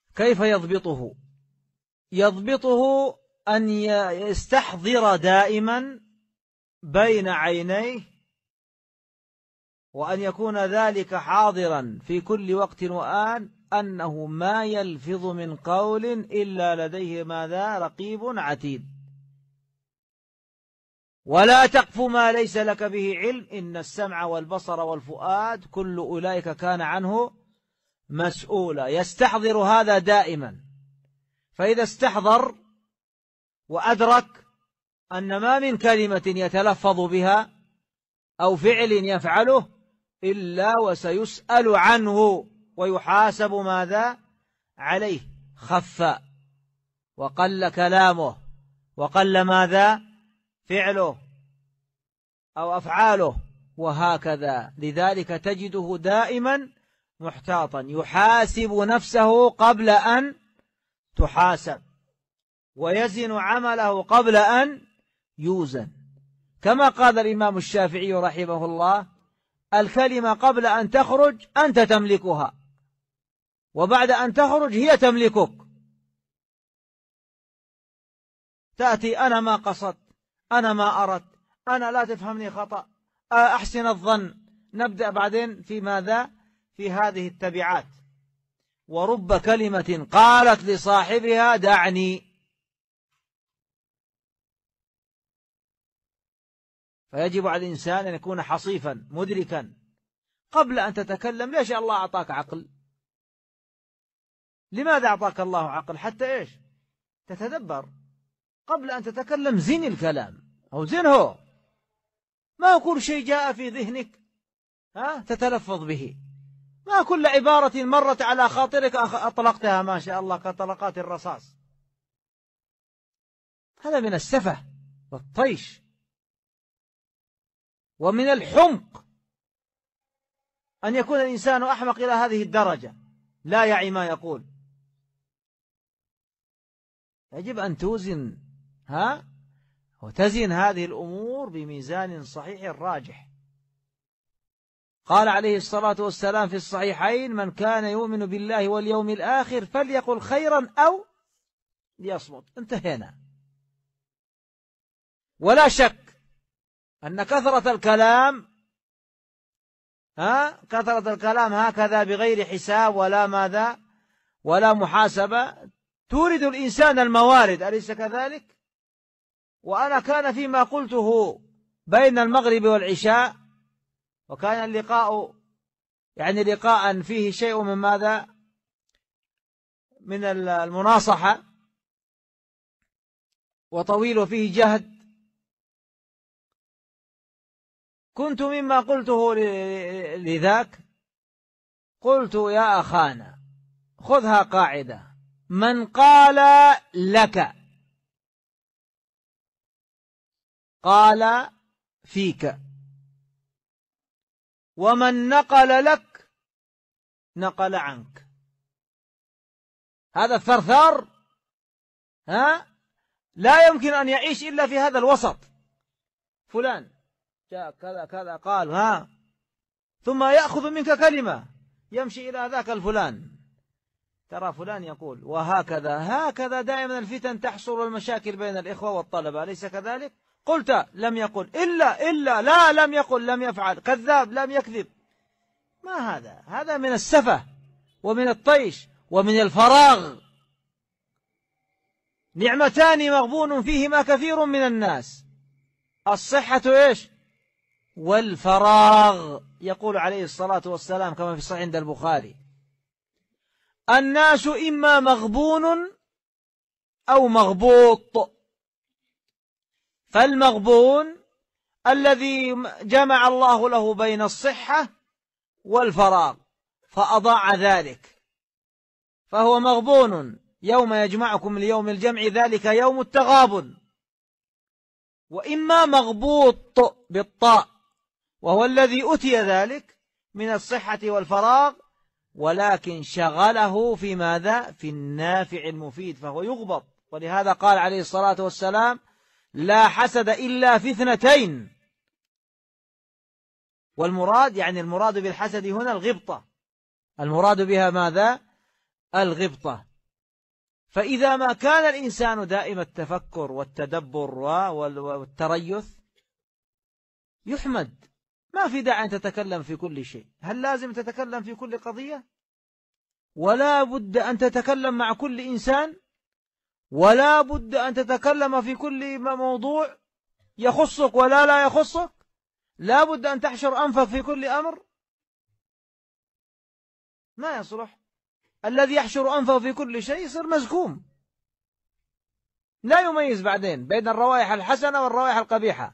كيف يضبطه؟ يضبطه أن يستحضر دائما بين عينيه، وأن يكون ذلك حاضرا في كل وقت وآن، أنه ما يلفظ من قول إلا لديه ماذا؟ رقيب عتيد. ولا تقف ما ليس لك به علم، إن السمع والبصر والفؤاد كل أولئك كان عنه مسؤولا. يستحضر هذا دائما، فإذا استحضر وأدرك أن ما من كلمة يتلفظ بها أو فعل يفعله إلا وسيسأل عنه ويحاسب ماذا؟ عليه. خف وقل كلامه وقل ماذا؟ فعله أو أفعاله، وهكذا. لذلك تجده دائما محتاطا، يحاسب نفسه قبل أن تحاسب، ويزن عمله قبل أن يوزن. كما قال الإمام الشافعي رحمه الله: الكلمة قبل أن تخرج أنت تملكها، وبعد أن تخرج هي تملكك. تأتي: أنا ما قصدت، أنا ما أردت، أنا لا تفهمني خطأ، أحسن الظن. نبدأ بعدين في ماذا؟ في هذه التبعات. ورب كلمة قالت لصاحبها دعني. فيجب على الإنسان أن يكون حصيفا مدركا قبل أن تتكلم. ليش الله أعطاك عقل؟ لماذا أعطاك الله عقل؟ حتى إيش؟ تتدبر. قبل أن تتكلم زن الكلام أو زنه، ما كل شيء جاء في ذهنك تتلفظ به، ما كل عبارة مرت على خاطرك أطلقتها ما شاء الله كطلقات الرصاص. هذا من السفه والطيش ومن الحمق أن يكون الإنسان أحمق إلى هذه الدرجة، لا يعي ما يقول. يجب أن توزن وتزن هذه الأمور بميزان صحيح راجح. قال عليه الصلاة والسلام في الصحيحين: من كان يؤمن بالله واليوم الآخر فليقل خيرا أو ليصمت. انتهينا. ولا شك أن كثرة الكلام هكذا بغير حساب ولا ماذا ولا محاسبة تورد الإنسان الموارد، أليس كذلك؟ وأنا كان فيما قلته بين المغرب والعشاء، وكان اللقاء يعني لقاء فيه شيء من ماذا؟ من المناصحة، وطويل فيه جهد. كنت مما قلته لذاك قلت: يا أخانا، خذها قاعدة: من قال لك قال فيك، ومن نقل لك نقل عنك. هذا الثرثار لا يمكن أن يعيش إلا في هذا الوسط. فلان جاء كذا كذا قال ثم يأخذ منك كلمة يمشي إلى ذاك الفلان: ترى فلان يقول. وهكذا دائما الفتن تحصل والمشاكل بين الإخوة والطلبة، أليس كذلك؟ قلت لم يقل، إلا لا لم يقل، لم يفعل، كذاب، لم يكذب. ما هذا من السفة ومن الطيش ومن الفراغ. نعمتان مغبون فيهما كثير من الناس: الصحة إيش؟ والفراغ. يقول عليه الصلاة والسلام كما في الصحيح عند البخاري: الناس إما مغبون أو مغبوط. فالمغبون الذي جمع الله له بين الصحة والفراغ فأضاع ذلك، فهو مغبون. يوم يجمعكم ليوم الجمع ذلك يوم التغابن. وإما مغبوط بالطاء، وهو الذي أتي ذلك من الصحة والفراغ ولكن شغله في ماذا؟ في النافع المفيد، فهو يغبط. ولهذا قال عليه الصلاة والسلام: لا حسد إلا في اثنتين. والمراد يعني المراد بالحسد هنا الغبطة، المراد بها ماذا؟ الغبطة. فإذا ما كان الإنسان دائم التفكر والتدبر والتريث يحمد. ما في داعي أن تتكلم في كل شيء. هل لازم تتكلم في كل قضية؟ ولا بد أن تتكلم مع كل إنسان، ولا بد أن تتكلم في كل موضوع يخصك ولا لا يخصك، لا بد أن تحشر أنفك في كل أمر. ما يصلح. الذي يحشر أنفه في كل شيء يصير مزكوم، لا يميز بعدين بين الروائح الحسنة والروائح القبيحة.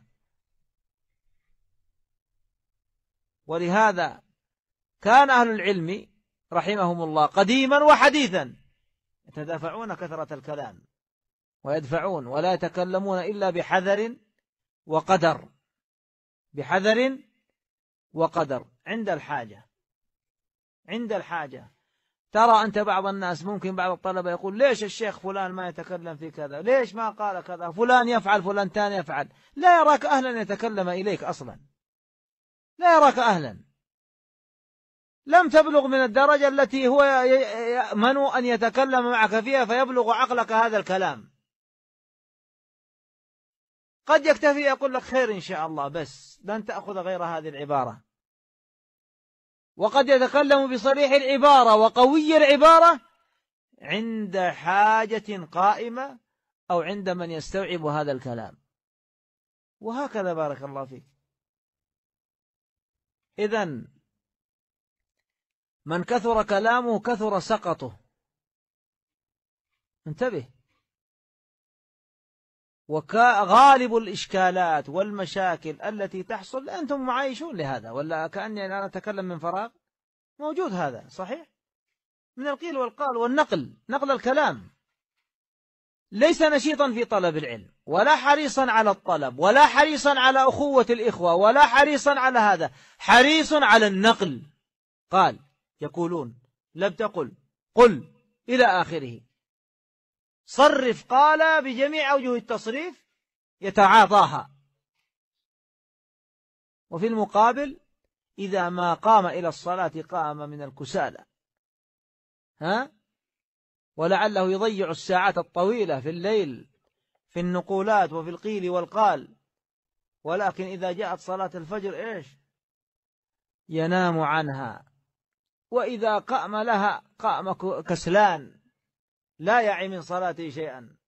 ولهذا كان أهل العلم رحمهم الله قديما وحديثا يتدافعون كثرة الكلام ويدفعون، ولا يتكلمون إلا بحذر وقدر، بحذر وقدر عند الحاجة. عند الحاجة. ترى أنت بعض الناس، ممكن بعض الطلبة يقول ليش الشيخ فلان ما يتكلم في كذا، ليش ما قال كذا، فلان يفعل فلان تاني يفعل. لا يراك أهلا يتكلم إليك أصلا، لا يراك أهلا. لم تبلغ من الدرجة التي هو يأمن أن يتكلم معك فيها فيبلغ عقلك هذا الكلام. قد يكتفي يقول لك خير إن شاء الله بس، لن تأخذ غير هذه العبارة. وقد يتكلم بصريح العبارة وقوي العبارة عند حاجة قائمة أو عند من يستوعب هذا الكلام. وهكذا بارك الله فيك. إذن من كثر كلامه كثر سقطه. انتبه. وغالب الإشكالات والمشاكل التي تحصل أنتم معايشون لهذا، ولا كأني أنا أتكلم من فراغ؟ موجود هذا صحيح من القيل والقال والنقل، نقل الكلام. ليس نشيطا في طلب العلم، ولا حريصا على الطلب، ولا حريصا على أخوة الإخوة، ولا حريصا على هذا، حريص على النقل. قال يقولون لم تقل قل إلى آخره. صرف قال بجميع أوجه التصريف يتعاطاها. وفي المقابل إذا ما قام إلى الصلاة قام من الكسالى، ولعله يضيع الساعات الطويلة في الليل في النقولات وفي القيل والقال، ولكن إذا جاءت صلاة الفجر إيش؟ ينام عنها. وإذا قام لها قام كسلان لا يعي من صلاته شيئا.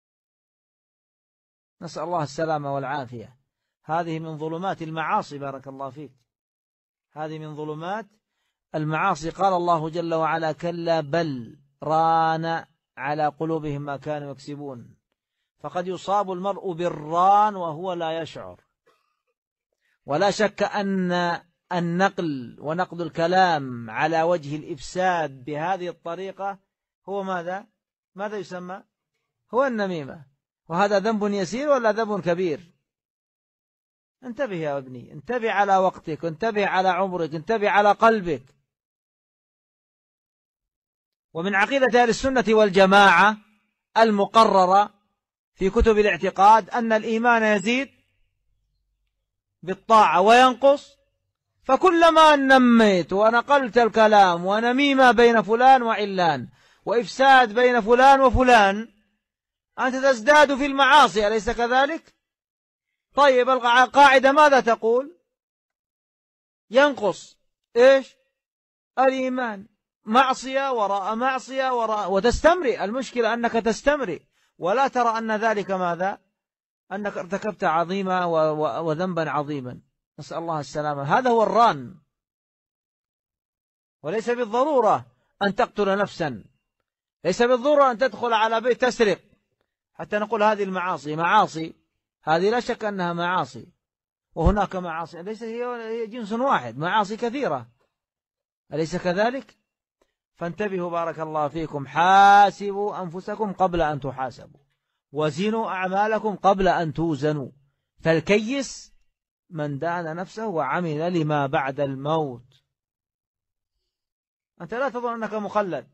نسأل الله السلامة والعافية. هذه من ظلمات المعاصي بارك الله فيك، هذه من ظلمات المعاصي. قال الله جل وعلا كلا بل ران على قلوبهم ما كانوا يكسبون. فقد يصاب المرء بالران وهو لا يشعر. ولا شك أن النقل ونقد الكلام على وجه الإفساد بهذه الطريقة هو ماذا يسمى؟ هو النميمة. وهذا ذنب يسير ولا ذنب كبير؟ انتبه يا ابني، انتبه على وقتك، انتبه على عمرك، انتبه على قلبك. ومن عقيدة أهل السنة والجماعة المقررة في كتب الاعتقاد أن الإيمان يزيد بالطاعة وينقص. فكلما نميت ونقلت الكلام ونميمة بين فلان وعلان وإفساد بين فلان وفلان أنت تزداد في المعاصي، أليس كذلك؟ طيب القاعدة ماذا تقول؟ ينقص إيش؟ الإيمان. معصية وراء معصية وراء، وتستمرئ. المشكلة أنك تستمرئ ولا ترى أن ذلك ماذا؟ أنك ارتكبت عظيمة وذنبا عظيما. نسأل الله السلامة. هذا هو الران. وليس بالضرورة أن تقتل نفسا، ليس بالضرورة أن تدخل على بيت تسرق حتى نقول هذه المعاصي معاصي. هذه لا شك أنها معاصي، وهناك معاصي ليس هي جنس واحد، معاصي كثيرة، أليس كذلك؟ فانتبهوا بارك الله فيكم. حاسبوا أنفسكم قبل أن تحاسبوا، وزنوا أعمالكم قبل أن توزنوا. فالكيس من دان نفسه وعمل لما بعد الموت. أنت لا تظن أنك مخلد،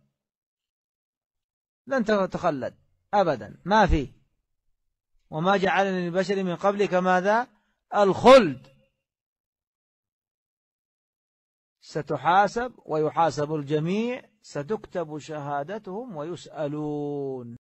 لن تتخلد أبدا، ما في. وما جعلني للبشر من قبلك ماذا؟ الخلد. ستحاسب ويحاسب الجميع ستكتب شهادتهم ويسألون.